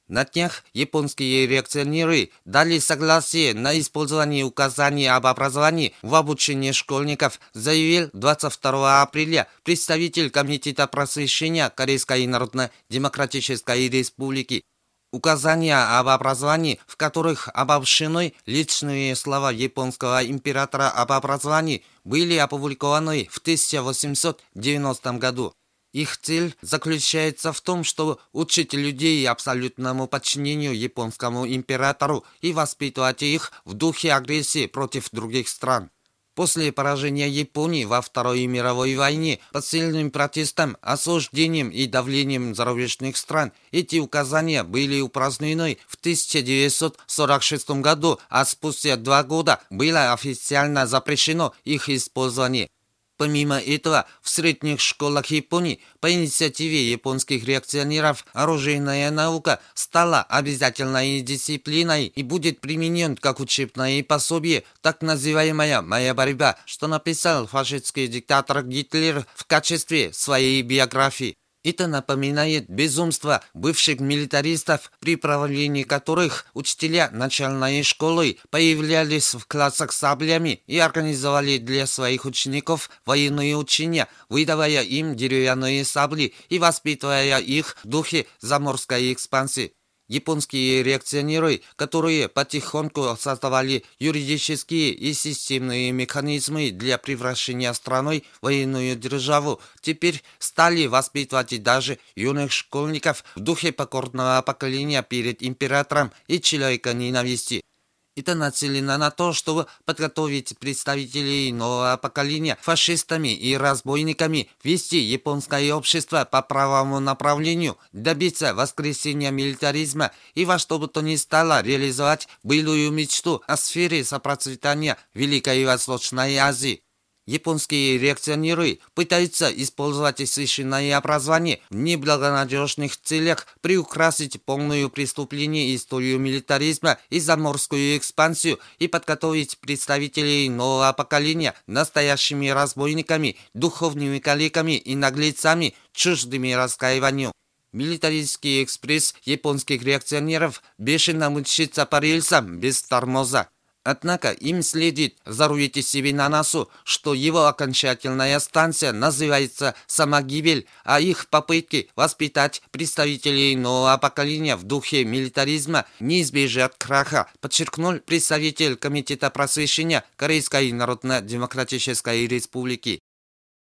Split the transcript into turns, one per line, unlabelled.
На днях японские реакционеры дали согласие на использование указаний об образовании в обучении школьников, заявил 22 апреля представитель Комитета просвещения Корейской Народно-Демократической Республики. Указания об образовании, в которых обобщены личные слова японского императора об образовании, были опубликованы в 1890 году. Их цель заключается в том, чтобы учить людей абсолютному подчинению японскому императору и воспитывать их в духе агрессии против других стран. После поражения Японии во Второй мировой войне под сильным протестом, осуждением и давлением зарубежных стран эти указания были упразднены в 1946 году, а спустя 2 года было официально запрещено их использование. Помимо этого, в средних школах Японии по инициативе японских реакционеров оружейная наука стала обязательной дисциплиной и будет применен как учебное пособие так называемая «Моя борьба», что написал фашистский диктатор Гитлер в качестве своей биографии. Это напоминает безумство бывших милитаристов, при правлении которых учителя начальной школы появлялись в классах с саблями и организовали для своих учеников военные учения, выдавая им деревянные сабли и воспитывая их в духе заморской экспансии. Японские реакционеры, которые потихоньку создавали юридические и системные механизмы для превращения страны в военную державу, теперь стали воспитывать даже юных школьников в духе покорного поколения перед императором и человека ненависти. Это нацелено на то, чтобы подготовить представителей нового поколения фашистами и разбойниками, вести японское общество по правому направлению, добиться воскресения милитаризма и во что бы то ни стало реализовать былую мечту о сфере сопроцветания Великой и Восточной Азии. Японские реакционеры пытаются использовать священное образование в неблагонадежных целях, приукрасить полную преступление историю милитаризма и заморскую экспансию и подготовить представителей нового поколения настоящими разбойниками, духовными калеками и наглецами, чуждыми раскаиванию. Милитаристский экспресс японских реакционеров бешено мчится по рельсам без тормоза. Однако им следует зарубить себе на носу, что его окончательная станция называется «Самогибель», а их попытки воспитать представителей нового поколения в духе милитаризма не избежат краха, подчеркнул представитель Комитета просвещения Корейской Народно-Демократической Республики.